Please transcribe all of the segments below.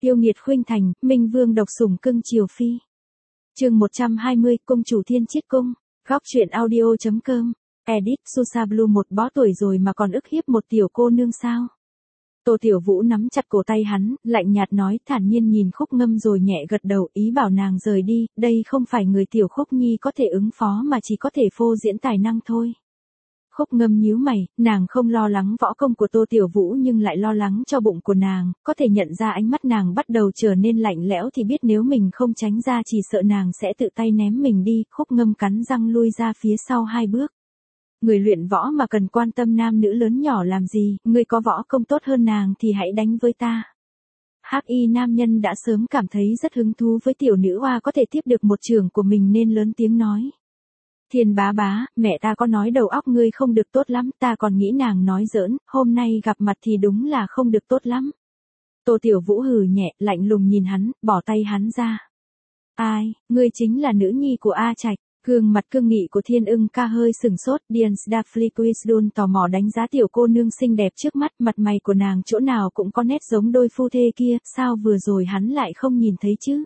Yêu nghiệt khuynh thành, Minh Vương độc sủng cưng chiều phi. Chương 120, Cung chủ Thiên Chiết Cung. Góc truyện audio.com. Edit Susa Blue một bó tuổi rồi mà còn ức hiếp một tiểu cô nương sao? Tô Tiểu Vũ nắm chặt cổ tay hắn, lạnh nhạt nói, thản nhiên nhìn Khúc Ngâm rồi nhẹ gật đầu, ý bảo nàng rời đi, đây không phải người tiểu Khúc Nhi có thể ứng phó mà chỉ có thể phô diễn tài năng thôi. Khúc Ngâm nhíu mày, nàng không lo lắng võ công của Tô Tiểu Vũ nhưng lại lo lắng cho bụng của nàng, có thể nhận ra ánh mắt nàng bắt đầu trở nên lạnh lẽo thì biết nếu mình không tránh ra chỉ sợ nàng sẽ tự tay ném mình đi. Khúc Ngâm cắn răng lui ra phía sau 2 bước. Người luyện võ mà cần quan tâm nam nữ lớn nhỏ làm gì, người có võ công tốt hơn nàng thì hãy đánh với ta. Hắc y nam nhân đã sớm cảm thấy rất hứng thú với tiểu nữ oa có thể tiếp được một chưởng của mình nên lớn tiếng nói. Thiên bá bá, mẹ ta có nói đầu óc ngươi không được tốt lắm, ta còn nghĩ nàng nói giỡn, hôm nay gặp mặt thì đúng là không được tốt lắm. Tô Tiểu Vũ hừ nhẹ, lạnh lùng nhìn hắn, bỏ tay hắn ra. Ai, ngươi chính là nữ nhi của A Trạch. Gương mặt cương nghị của Thiên Ưng ca hơi sừng sốt, Dian Stafliquisdun tò mò đánh giá tiểu cô nương xinh đẹp trước mắt, mặt mày của nàng chỗ nào cũng có nét giống đôi phu thê kia, sao vừa rồi hắn lại không nhìn thấy chứ?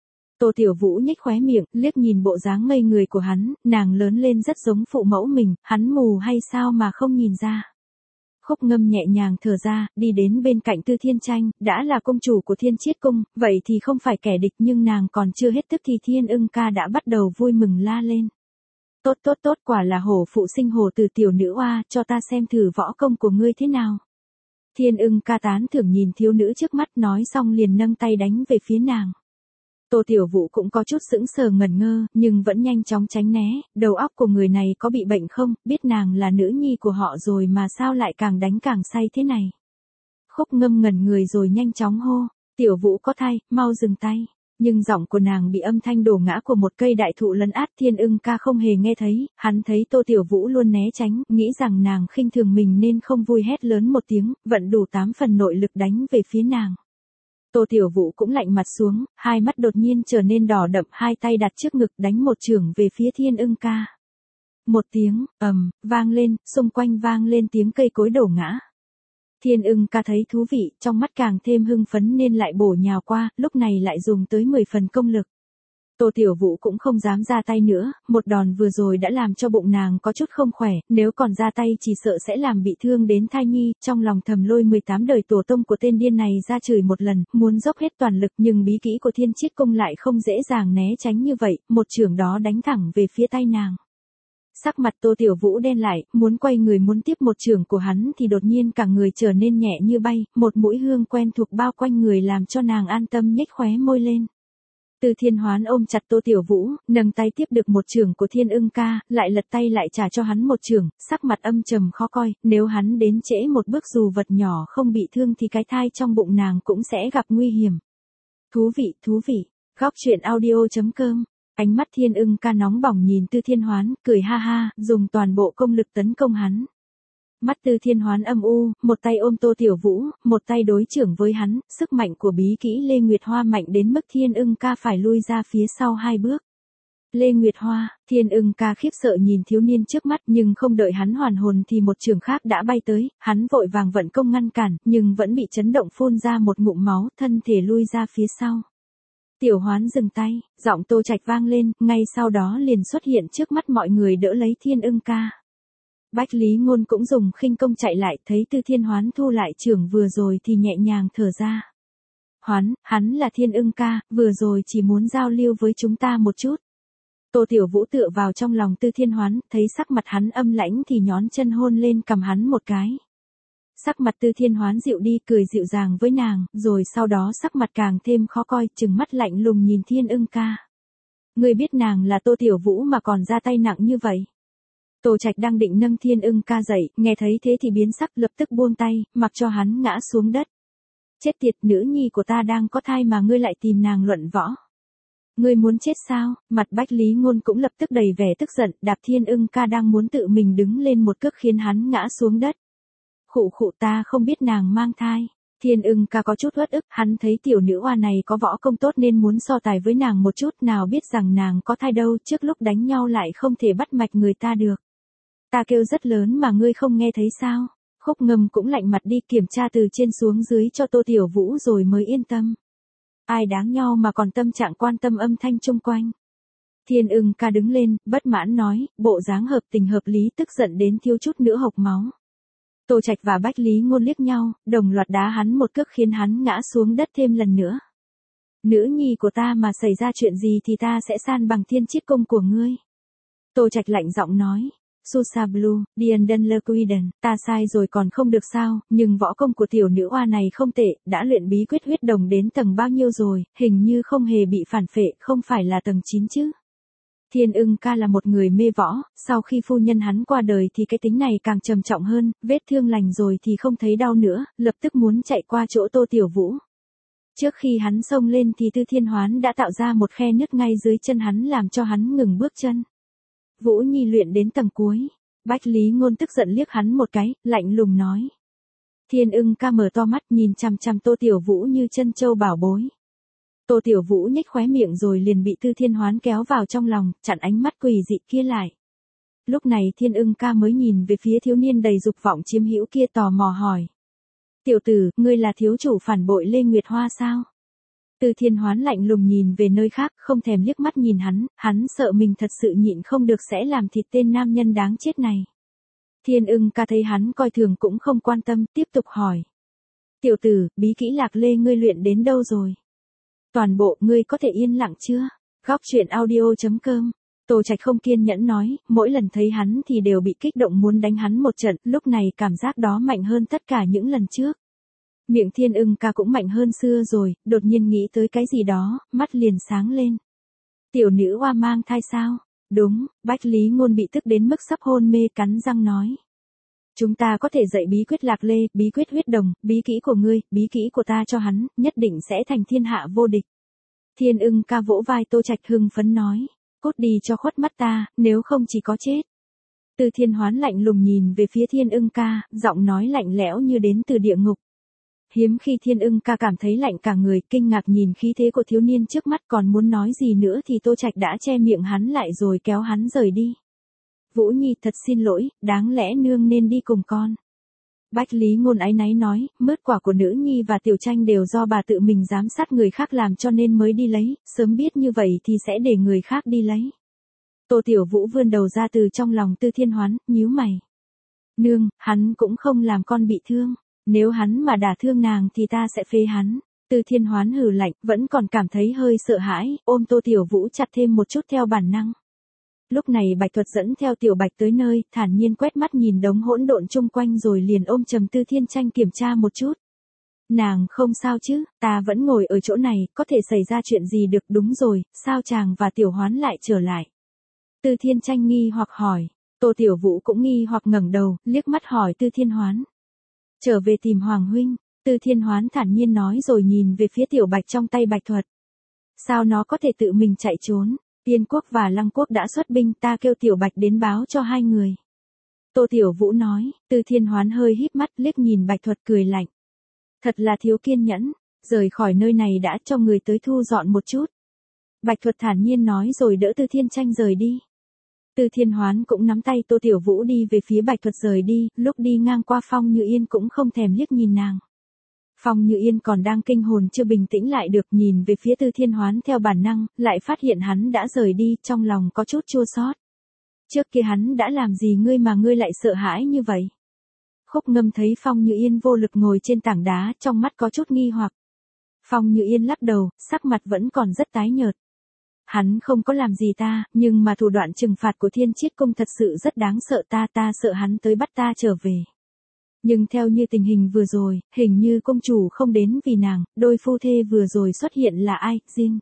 Tô Tiểu Vũ nhếch khóe miệng, liếc nhìn bộ dáng ngây người của hắn, nàng lớn lên rất giống phụ mẫu mình, hắn mù hay sao mà không nhìn ra. Khúc Ngâm nhẹ nhàng thở ra, đi đến bên cạnh Tư Thiên Tranh, đã là công chủ của Thiên Chiết Cung, vậy thì không phải kẻ địch nhưng nàng còn chưa hết tức thì Thiên Ưng ca đã bắt đầu vui mừng la lên. Tốt tốt tốt, quả là hổ phụ sinh hổ từ tiểu nữ oa, cho ta xem thử võ công của ngươi thế nào. Thiên Ưng ca tán thưởng nhìn thiếu nữ trước mắt, nói xong liền nâng tay đánh về phía nàng. Tô Tiểu Vũ cũng có chút sững sờ ngẩn ngơ, nhưng vẫn nhanh chóng tránh né, đầu óc của người này có bị bệnh không, biết nàng là nữ nhi của họ rồi mà sao lại càng đánh càng say thế này. Khúc Ngâm ngẩn người rồi nhanh chóng hô, Tiểu Vũ có thai, mau dừng tay, nhưng giọng của nàng bị âm thanh đổ ngã của một cây đại thụ lấn át. Thiên Ưng ca không hề nghe thấy, hắn thấy Tô Tiểu Vũ luôn né tránh, nghĩ rằng nàng khinh thường mình nên không vui hét lớn một tiếng, vận đủ 8 phần nội lực đánh về phía nàng. Tô Tiểu Vũ cũng lạnh mặt xuống, hai mắt đột nhiên trở nên đỏ đậm, hai tay đặt trước ngực đánh một chưởng về phía Thiên Ưng ca. Một tiếng, vang lên, xung quanh vang lên tiếng cây cối đổ ngã. Thiên Ưng ca thấy thú vị, trong mắt càng thêm hưng phấn nên lại bổ nhào qua, lúc này lại dùng tới 10 phần công lực. Tô Tiểu Vũ cũng không dám ra tay nữa, một đòn vừa rồi đã làm cho bụng nàng có chút không khỏe, nếu còn ra tay chỉ sợ sẽ làm bị thương đến thai nhi, trong lòng thầm lôi 18 đời tổ tông của tên điên này ra chửi một lần, muốn dốc hết toàn lực nhưng bí kỹ của Thiên Chiết Cung lại không dễ dàng né tránh như vậy, một chưởng đó đánh thẳng về phía tay nàng. Sắc mặt Tô Tiểu Vũ đen lại, muốn quay người muốn tiếp một chưởng của hắn thì đột nhiên cả người trở nên nhẹ như bay, một mũi hương quen thuộc bao quanh người làm cho nàng an tâm nhếch khóe môi lên. Từ Thiên Hoán ôm chặt Tô Tiểu Vũ, nâng tay tiếp được một chưởng của Thiên Ưng ca, lại lật tay lại trả cho hắn một chưởng, sắc mặt âm trầm khó coi, nếu hắn đến trễ một bước dù vật nhỏ không bị thương thì cái thai trong bụng nàng cũng sẽ gặp nguy hiểm. Thú vị, góc truyện audio.com. Ánh mắt Thiên Ưng ca nóng bỏng nhìn Tư Thiên Hoán, cười ha ha, dùng toàn bộ công lực tấn công hắn. Mắt Tư Thiên Hoán âm u, một tay ôm Tô Tiểu Vũ, một tay đối chưởng với hắn, sức mạnh của bí kỹ Lê Nguyệt Hoa mạnh đến mức Thiên Ưng ca phải lui ra phía sau 2 bước. Lê Nguyệt Hoa, Thiên Ưng ca khiếp sợ nhìn thiếu niên trước mắt nhưng không đợi hắn hoàn hồn thì một chưởng khác đã bay tới, hắn vội vàng vận công ngăn cản, nhưng vẫn bị chấn động phun ra một ngụm máu, thân thể lui ra phía sau. Tiểu Hoán dừng tay, giọng Tô Trạch vang lên, ngay sau đó liền xuất hiện trước mắt mọi người đỡ lấy Thiên Ưng ca. Bách Lý Ngôn cũng dùng khinh công chạy lại, thấy Tư Thiên Hoán thu lại chưởng vừa rồi thì nhẹ nhàng thở ra. Hắn là Thiên Ưng ca, vừa rồi chỉ muốn giao lưu với chúng ta một chút. Tô Tiểu Vũ tựa vào trong lòng Tư Thiên Hoán, thấy sắc mặt hắn âm lãnh thì nhón chân hôn lên cằm hắn một cái. Sắc mặt Tư Thiên Hoán dịu đi, cười dịu dàng với nàng, rồi sau đó sắc mặt càng thêm khó coi, trừng mắt lạnh lùng nhìn Thiên Ưng ca. Ngươi biết nàng là Tô Tiểu Vũ mà còn ra tay nặng như vậy. Tô Trạch đang định nâng Thiên Ưng ca dậy, nghe thấy thế thì biến sắc, lập tức buông tay, mặc cho hắn ngã xuống đất. Chết tiệt, nữ nhi của ta đang có thai mà ngươi lại tìm nàng luận võ. Ngươi muốn chết sao? Mặt Bách Lý Ngôn cũng lập tức đầy vẻ tức giận, đạp Thiên Ưng ca đang muốn tự mình đứng lên một cước khiến hắn ngã xuống đất. Khụ ta không biết nàng mang thai. Thiên Ưng ca có chút uất ức, hắn thấy tiểu nữ oa này có võ công tốt nên muốn so tài với nàng một chút, nào biết rằng nàng có thai đâu, trước lúc đánh nhau lại không thể bắt mạch người ta được. Ta kêu rất lớn mà ngươi không nghe thấy sao? Khúc Ngâm cũng lạnh mặt đi kiểm tra từ trên xuống dưới cho Tô Tiểu Vũ rồi mới yên tâm. ai đáng nhau mà còn tâm trạng quan tâm âm thanh chung quanh. Thiên Ưng ca đứng lên, bất mãn nói, bộ dáng hợp tình hợp lý tức giận đến thiếu chút nữa hộc máu. Tô Trạch và Bách Lý Ngôn liếc nhau, đồng loạt đá hắn một cước khiến hắn ngã xuống đất thêm lần nữa. Nữ nhi của ta mà xảy ra chuyện gì thì ta sẽ san bằng thiên chiết công của ngươi. Tô Trạch lạnh giọng nói. Susa Blue, Dienden Lequiden, ta sai rồi còn không được sao, nhưng võ công của tiểu nữ oa này không tệ, đã luyện bí quyết huyết đồng đến tầng bao nhiêu rồi, hình như không hề bị phản phệ, không phải là tầng 9 chứ. Thiên Ưng ca là một người mê võ, sau khi phu nhân hắn qua đời thì cái tính này càng trầm trọng hơn, vết thương lành rồi thì không thấy đau nữa, lập tức muốn chạy qua chỗ Tô Tiểu Vũ. Trước khi hắn xông lên thì Tư Thiên Hoán đã tạo ra một khe nứt ngay dưới chân hắn làm cho hắn ngừng bước chân. Vũ Nhi luyện đến tầng cuối. Bách Lý Ngôn tức giận liếc hắn một cái, lạnh lùng nói. Thiên Ưng ca mở to mắt nhìn chằm chằm Tô Tiểu Vũ như chân châu bảo bối. Tô Tiểu Vũ nhếch khóe miệng rồi liền bị Tư Thiên Hoán kéo vào trong lòng, chặn ánh mắt quỷ dị kia lại. Lúc này Thiên Ưng ca mới nhìn về phía thiếu niên đầy dục vọng chiếm hữu kia tò mò hỏi. Tiểu tử, ngươi là thiếu chủ phản bội Lê Nguyệt Hoa sao? Tư Thiên Hoán lạnh lùng nhìn về nơi khác, không thèm liếc mắt nhìn hắn sợ mình thật sự nhịn không được sẽ làm thịt tên nam nhân đáng chết này. Thiên Ưng ca thấy hắn coi thường cũng không quan tâm, tiếp tục hỏi. Tiểu tử, bí kỹ Lạc Lê ngươi luyện đến đâu rồi? Toàn bộ ngươi có thể yên lặng chưa? Góc truyện audio.com. Tô Trạch không kiên nhẫn nói, mỗi lần thấy hắn thì đều bị kích động muốn đánh hắn một trận, lúc này cảm giác đó mạnh hơn tất cả những lần trước. Miệng Thiên Ưng ca cũng mạnh hơn xưa rồi, đột nhiên nghĩ tới cái gì đó, mắt liền sáng lên. Tiểu nữ oa mang thai sao? Đúng, Bách Lý Ngôn bị tức đến mức sắp hôn mê cắn răng nói. Chúng ta có thể dạy bí quyết Lạc Lê, bí quyết huyết đồng, bí kỹ của ngươi, bí kỹ của ta cho hắn, nhất định sẽ thành thiên hạ vô địch. Thiên Ưng ca vỗ vai Tô Trạch hưng phấn nói. Cút đi cho khuất mắt ta, nếu không chỉ có chết. Tư Thiên Hoán lạnh lùng nhìn về phía Thiên Ưng ca, giọng nói lạnh lẽo như đến từ địa ngục. Hiếm khi Thiên Ưng ca cảm thấy lạnh cả người, kinh ngạc nhìn khí thế của thiếu niên trước mắt còn muốn nói gì nữa thì Tô Trạch đã che miệng hắn lại rồi kéo hắn rời đi. Vũ Nhi thật xin lỗi, đáng lẽ nương nên đi cùng con. Bách Lý Ngôn áy náy nói, mứt quả của nữ nhi và Tiểu Tranh đều do bà tự mình giám sát người khác làm cho nên mới đi lấy, sớm biết như vậy thì sẽ để người khác đi lấy. Tô Tiểu Vũ vươn đầu ra từ trong lòng Tư Thiên Hoán, nhíu mày. Nương, hắn cũng không làm con bị thương, nếu hắn mà đả thương nàng thì ta sẽ phế hắn. Tư Thiên Hoán hừ lạnh, vẫn còn cảm thấy hơi sợ hãi, ôm Tô Tiểu Vũ chặt thêm một chút theo bản năng. Lúc này Bạch Thuật dẫn theo Tiểu Bạch tới nơi, thản nhiên quét mắt nhìn đống hỗn độn chung quanh rồi liền ôm Trầm Tư Thiên Tranh kiểm tra một chút. Nàng không sao chứ, ta vẫn ngồi ở chỗ này, có thể xảy ra chuyện gì được, đúng rồi, sao chàng và Tiểu Hoán lại trở lại? Tư Thiên Tranh nghi hoặc hỏi, Tô Tiểu Vũ cũng nghi hoặc ngẩng đầu, liếc mắt hỏi Tư Thiên Hoán. Trở về tìm Hoàng huynh, Tư Thiên Hoán thản nhiên nói rồi nhìn về phía Tiểu Bạch trong tay Bạch Thuật. Sao nó có thể tự mình chạy trốn? Tiên quốc và Lăng quốc đã xuất binh, ta kêu Tiểu Bạch đến báo cho hai người. Tô Tiểu Vũ nói, Tư Thiên Hoán hơi híp mắt liếc nhìn Bạch Thuật cười lạnh. Thật là thiếu kiên nhẫn, rời khỏi nơi này đã cho người tới thu dọn một chút. Bạch Thuật thản nhiên nói rồi đỡ Tư Thiên Tranh rời đi. Tư Thiên Hoán cũng nắm tay Tô Tiểu Vũ đi về phía Bạch Thuật rời đi, lúc đi ngang qua Phong Như Yên cũng không thèm liếc nhìn nàng. Phong Như Yên còn đang kinh hồn chưa bình tĩnh lại được, nhìn về phía Tư Thiên Hoán theo bản năng, lại phát hiện hắn đã rời đi, trong lòng có chút chua xót. Trước kia hắn đã làm gì ngươi mà ngươi lại sợ hãi như vậy? Khúc Ngâm thấy Phong Như Yên vô lực ngồi trên tảng đá, trong mắt có chút nghi hoặc. Phong Như Yên lắc đầu, sắc mặt vẫn còn rất tái nhợt. Hắn không có làm gì ta, nhưng mà thủ đoạn trừng phạt của Thiên Chiết Cung thật sự rất đáng sợ, ta sợ hắn tới bắt ta trở về. Nhưng theo như tình hình vừa rồi, hình như công chủ không đến vì nàng, đôi phu thê vừa rồi xuất hiện là ai, Jin.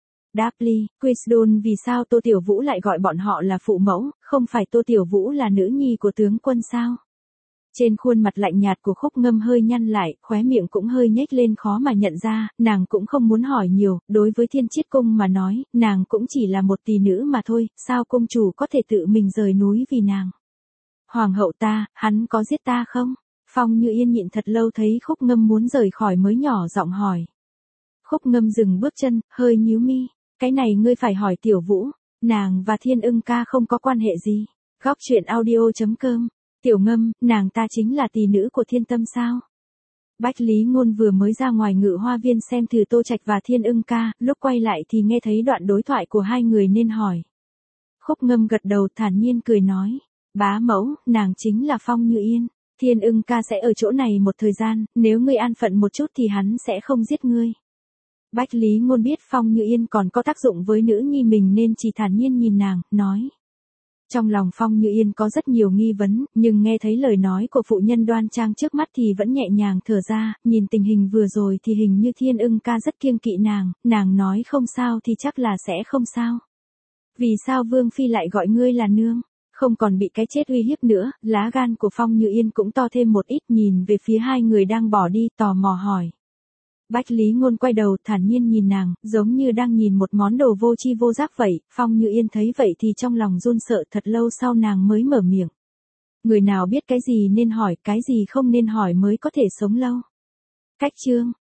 Dapli, Quisdon, vì sao Tô Tiểu Vũ lại gọi bọn họ là phụ mẫu, không phải Tô Tiểu Vũ là nữ nhi của tướng quân sao? Trên khuôn mặt lạnh nhạt của Khúc Ngâm hơi nhăn lại, khóe miệng cũng hơi nhếch lên khó mà nhận ra, nàng cũng không muốn hỏi nhiều, đối với Thiên Chiết Cung mà nói, nàng cũng chỉ là một tỷ nữ mà thôi, sao công chủ có thể tự mình rời núi vì nàng? Hoàng hậu ta, hắn có giết ta không? Phong Như Yên nhịn thật lâu thấy Khúc Ngâm muốn rời khỏi mới nhỏ giọng hỏi. Khúc Ngâm dừng bước chân, hơi nhíu mi, cái này ngươi phải hỏi Tiểu Vũ, nàng và Thiên Ưng ca không có quan hệ gì. Góc truyện audio.com. Tiểu Ngâm, nàng ta chính là tỷ nữ của Thiên Tâm sao? Bách Lý Ngôn vừa mới ra ngoài Ngự Hoa Viên xem thử Tô Trạch và Thiên Ưng ca, lúc quay lại thì nghe thấy đoạn đối thoại của hai người nên hỏi. Khúc Ngâm gật đầu thản nhiên cười nói. Bá mẫu, nàng chính là Phong Như Yên. Thiên Ưng ca sẽ ở chỗ này một thời gian, nếu ngươi an phận một chút thì hắn sẽ không giết ngươi. Bách Lý Ngôn biết Phong Như Yên còn có tác dụng với nữ nhi mình nên chỉ thản nhiên nhìn nàng, nói. Trong lòng Phong Như Yên có rất nhiều nghi vấn, nhưng nghe thấy lời nói của phụ nhân đoan trang trước mắt thì vẫn nhẹ nhàng thở ra, nhìn tình hình vừa rồi thì hình như Thiên Ưng ca rất kiêng kỵ nàng nói không sao thì chắc là sẽ không sao. Vì sao Vương Phi lại gọi ngươi là nương? Không còn bị cái chết uy hiếp nữa, lá gan của Phong Như Yên cũng to thêm một ít, nhìn về phía hai người đang bỏ đi, tò mò hỏi. Bách Lý Ngôn quay đầu thản nhiên nhìn nàng, giống như đang nhìn một món đồ vô tri vô giác vậy. Phong Như Yên thấy vậy thì trong lòng run sợ, thật lâu sau nàng mới mở miệng. Người nào biết cái gì nên hỏi, cái gì không nên hỏi mới có thể sống lâu. Cách chương